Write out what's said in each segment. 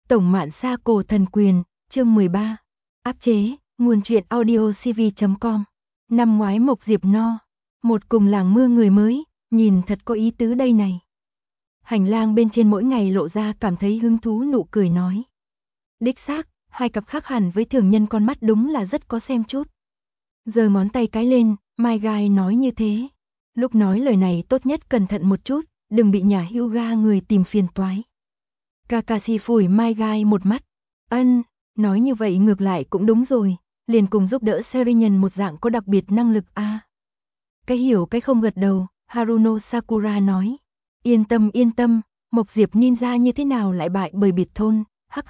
Tổng Mạn Sa Cổ Thần Quyền, chương 13. Áp chế, nguồn truyện audio cv.com. Năm ngoái Mộc Diệp No, một cùng làng mưa người mới, nhìn thật có ý tứ đây này. Hành lang bên trên mỗi ngày lộ ra cảm thấy hứng thú nụ cười nói. Đích xác, hai cặp khác hẳn với thường nhân con mắt đúng là rất có xem chút. Giơ ngón tay cái lên, Mai Gai nói như thế. Lúc nói lời này tốt nhất cẩn thận một chút, đừng bị nhà Hyuga người tìm phiền toái. Kakashi phủi Mai Gai một mắt. Nói như vậy ngược lại cũng đúng rồi, liền cùng giúp đỡ Serinhân một dạng có đặc biệt năng lực a. Cái hiểu cái không gật đầu, Haruno Sakura nói. Yên tâm, Mộc Diệp Ninja như thế nào lại bại bởi biệt thôn, hắc.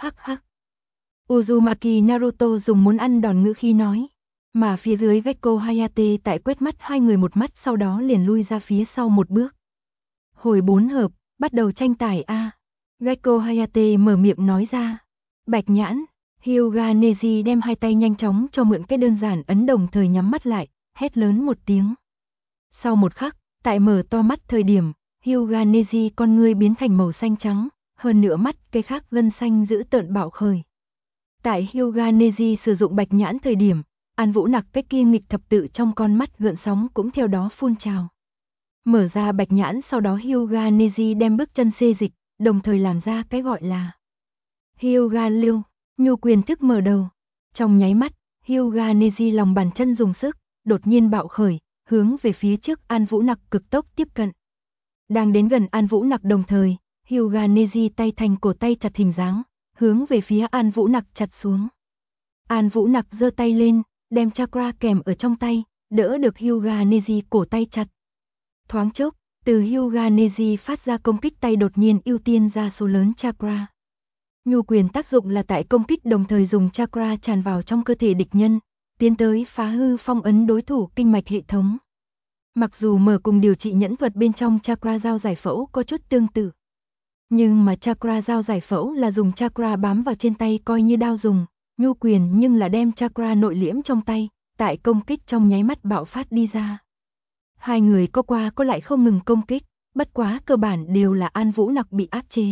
Uzumaki Naruto dùng muốn ăn đòn ngữ khi nói. Mà phía dưới Gekko Hayate tại quét mắt hai người một mắt sau đó liền lui ra phía sau một bước. Hồi 4 hợp, bắt đầu tranh tài a. Gekko Hayate mở miệng nói ra. Bạch nhãn, Hyuga Neji đem hai tay nhanh chóng cho mượn cái đơn giản ấn đồng thời nhắm mắt lại, hét lớn một tiếng. Sau một khắc, tại mở to mắt thời điểm, Hyuga Neji con ngươi biến thành màu xanh trắng, hơn nữa mắt cái khác gân xanh giữ tợn bạo khởi. Tại Hyuga Neji sử dụng bạch nhãn thời điểm, An Vũ Nặc cái kia nghịch thập tự trong con mắt gợn sóng cũng theo đó phun trào. Mở ra bạch nhãn sau đó Hyuga Neji đem bước chân xê dịch, đồng thời làm ra cái gọi là Hyuga Lưu, nhu quyền thức mở đầu. Trong nháy mắt, Hyuga Neji lòng bàn chân dùng sức, đột nhiên bạo khởi, hướng về phía trước An Vũ Nặc cực tốc tiếp cận. Đang đến gần An Vũ Nặc đồng thời, Hyuga Neji tay thành cổ tay chặt hình dáng, hướng về phía An Vũ Nặc chặt xuống. An Vũ Nặc giơ tay lên, đem chakra kèm ở trong tay, đỡ được Hyuga Neji cổ tay chặt. Thoáng chốc, từ Hyuga Neji phát ra công kích tay đột nhiên ưu tiên ra số lớn chakra. Nhu quyền tác dụng là tại công kích đồng thời dùng chakra tràn vào trong cơ thể địch nhân, tiến tới phá hư phong ấn đối thủ kinh mạch hệ thống. Mặc dù mở cùng điều trị nhẫn thuật bên trong chakra dao giải phẫu có chút tương tự, nhưng mà chakra dao giải phẫu là dùng chakra bám vào trên tay coi như đao dùng, nhu quyền nhưng là đem chakra nội liễm trong tay, tại công kích trong nháy mắt bạo phát đi ra. Hai người có qua có lại không ngừng công kích, bất quá cơ bản đều là An Vũ Nặc bị áp chế.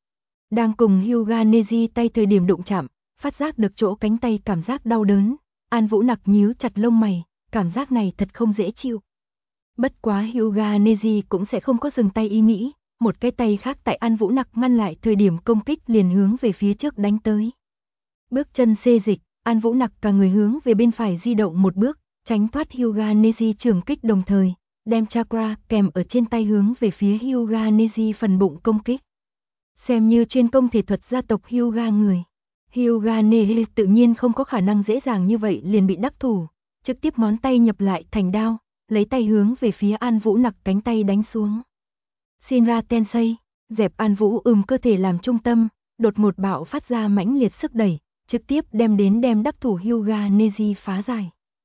Đang cùng Hyuga Neji tay thời điểm đụng chạm, phát giác được chỗ cánh tay cảm giác đau đớn, An Vũ Nặc nhíu chặt lông mày, cảm giác này thật không dễ chịu. Bất quá Hyuga Neji cũng sẽ không có dừng tay ý nghĩ, một cái tay khác tại An Vũ Nặc ngăn lại thời điểm công kích liền hướng về phía trước đánh tới. Bước chân xê dịch, An Vũ Nặc cả người hướng về bên phải di động một bước, tránh thoát Hyuga Neji trường kích đồng thời, đem chakra kèm ở trên tay hướng về phía Hyuga Neji phần bụng công kích. Xem như chuyên công thể thuật gia tộc Hyuga người. Hyuga Neji tự nhiên không có khả năng dễ dàng như vậy liền bị đắc thủ, trực tiếp ngón tay nhập lại thành đao, lấy tay hướng về phía An Vũ Nặc cánh tay đánh xuống. Shinra Tensei, dẹp An Vũ cơ thể làm trung tâm, đột ngột bạo phát ra mãnh liệt sức đẩy, trực tiếp đem đắc thủ Hyuga Neji phá giải.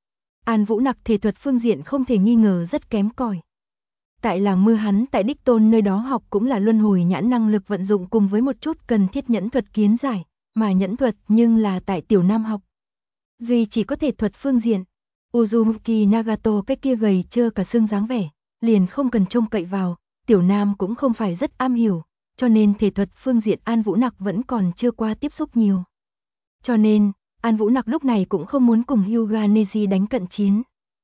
An Vũ Nặc thể thuật phương diện không thể nghi ngờ rất kém cỏi. Tại làng mưa hắn tại đích tôn nơi đó học cũng là luân hồi nhãn năng lực vận dụng cùng với một chút cần thiết nhẫn thuật kiến giải, mà nhẫn thuật nhưng là tại tiểu nam học. Duy chỉ có thể thuật phương diện, Uzumaki Nagato cái kia gầy trơ cả xương dáng vẻ, liền không cần trông cậy vào, tiểu nam cũng không phải rất am hiểu, cho nên thể thuật phương diện An Vũ Nặc vẫn còn chưa qua tiếp xúc nhiều. Cho nên, An Vũ Nặc lúc này cũng không muốn cùng Hyuga Neji đánh cận chiến.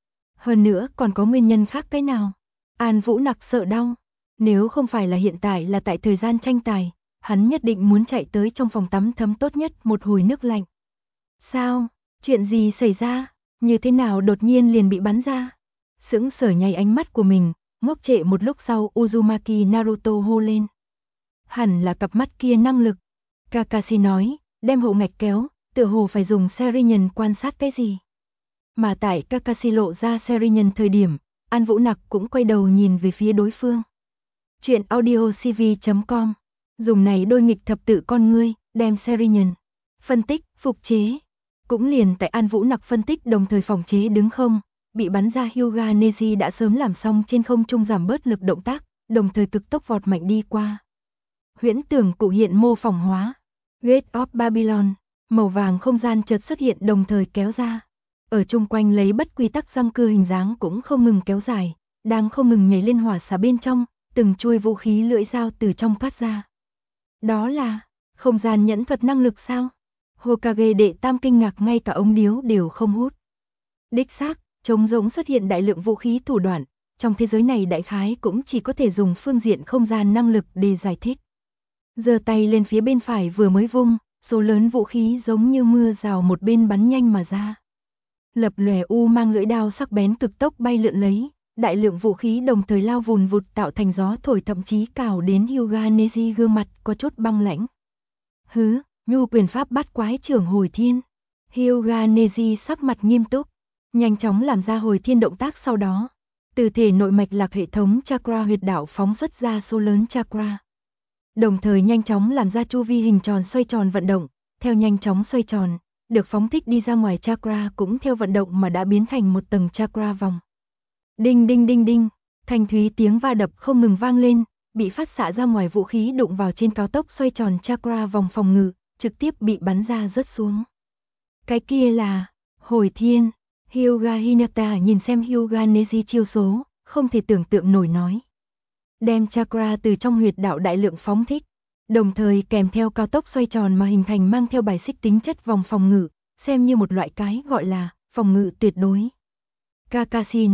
Hơn nữa còn có nguyên nhân khác cái nào? An Vũ Nặc sợ đau, nếu không phải là hiện tại là tại thời gian tranh tài, hắn nhất định muốn chạy tới trong phòng tắm thấm tốt nhất một hồi nước lạnh. Sao? Chuyện gì xảy ra? Như thế nào đột nhiên liền bị bắn ra? Sững sờ nháy ánh mắt của mình, ngốc trệ một lúc sau Uzumaki Naruto hô lên. Hẳn là cặp mắt kia năng lực. Kakashi nói, đem hộ ngạch kéo, tựa hồ phải dùng Serinhân quan sát cái gì. Mà tại Kakashi lộ ra Serinhân thời điểm, An Vũ Nặc cũng quay đầu nhìn về phía đối phương. Chuyện audio cv.com, dùng này đôi nghịch thập tự con ngươi, đem Serinhân phân tích, phục chế. Cũng liền tại An Vũ Nặc phân tích đồng thời phòng chế đứng không, bị bắn ra Hyuga Neji đã sớm làm xong trên không trung giảm bớt lực động tác, đồng thời cực tốc vọt mạnh đi qua. Huyễn tưởng cụ hiện mô phỏng hóa, Gate of Babylon, màu vàng không gian chợt xuất hiện đồng thời kéo ra. Ở chung quanh lấy bất quy tắc răng cưa hình dáng cũng không ngừng kéo dài, đang không ngừng nhảy lên hỏa xà bên trong, từng chuôi vũ khí lưỡi dao từ trong phát ra. Đó là Không gian nhẫn thuật năng lực sao? Hokage đệ tam kinh ngạc, ngay cả ống điếu đều không hút. Đích xác, trống rỗng xuất hiện đại lượng vũ khí thủ đoạn, trong thế giới này đại khái cũng chỉ có thể dùng phương diện không gian năng lực để giải thích. Giơ tay lên phía bên phải vừa mới vung, số lớn vũ khí giống như mưa rào một bên bắn nhanh mà ra. Lập lòe u mang lưỡi đao sắc bén cực tốc bay lượn lấy, đại lượng vũ khí đồng thời lao vùn vụt tạo thành gió thổi, thậm chí cào đến Hyuga Neji gương mặt có chút băng lãnh. Hứ, nhu quyền pháp bát quái trưởng hồi thiên. Hyuga Neji sắc mặt nghiêm túc, nhanh chóng làm ra hồi thiên động tác, sau đó từ thể nội mạch lạc hệ thống chakra huyệt đạo phóng xuất ra số lớn chakra. Đồng thời nhanh chóng làm ra chu vi hình tròn xoay tròn vận động, theo nhanh chóng xoay tròn, được phóng thích đi ra ngoài chakra cũng theo vận động mà đã biến thành một tầng chakra vòng. Đinh đinh đinh đinh, thanh thúy tiếng va đập không ngừng vang lên, bị phát xạ ra ngoài vũ khí đụng vào trên cao tốc xoay tròn chakra vòng phòng ngự, trực tiếp bị bắn ra rớt xuống. Cái kia là hồi thiên. Hyuga Hinata nhìn xem Hyuga Neji chiêu số, không thể tưởng tượng nổi nói. Đem chakra từ trong huyệt đạo đại lượng phóng thích, đồng thời kèm theo cao tốc xoay tròn mà hình thành mang theo bài xích tính chất vòng phòng ngự, xem như một loại cái gọi là phòng ngự tuyệt đối. Kakashi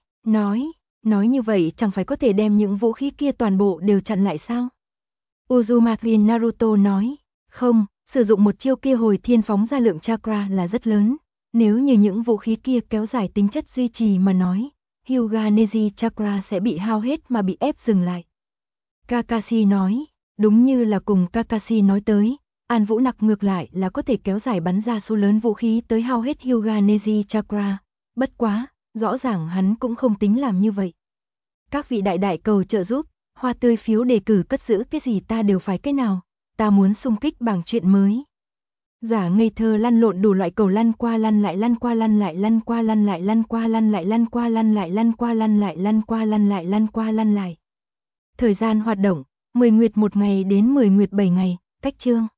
nói như vậy chẳng phải có thể đem những vũ khí kia toàn bộ đều chặn lại sao? Uzumaki Naruto nói, không, sử dụng một chiêu kia hồi thiên phóng ra lượng chakra là rất lớn, nếu như những vũ khí kia kéo dài tính chất duy trì mà nói, Hyuga Neji chakra sẽ bị hao hết mà bị ép dừng lại. Kakashi nói, đúng như là cùng Kakashi nói tới, An Vũ Nặc ngược lại là có thể kéo dài bắn ra số lớn vũ khí tới hao hết Hyuga Neji chakra, bất quá, rõ ràng hắn cũng không tính làm như vậy. Các vị đại cầu trợ giúp, hoa tươi phiếu đề cử cất giữ cái gì ta đều phải cái nào, ta muốn xung kích bảng truyện mới. Giả ngây thơ lăn lộn đủ loại cầu lăn qua lăn lại lăn qua lăn lại lăn qua lăn lại lăn qua lăn lại lăn qua lăn lại lăn qua lăn lại lăn qua lăn lại lăn qua lăn lại. Thời gian hoạt động, 10 nguyệt 1 ngày đến 10 nguyệt 7 ngày, cách chương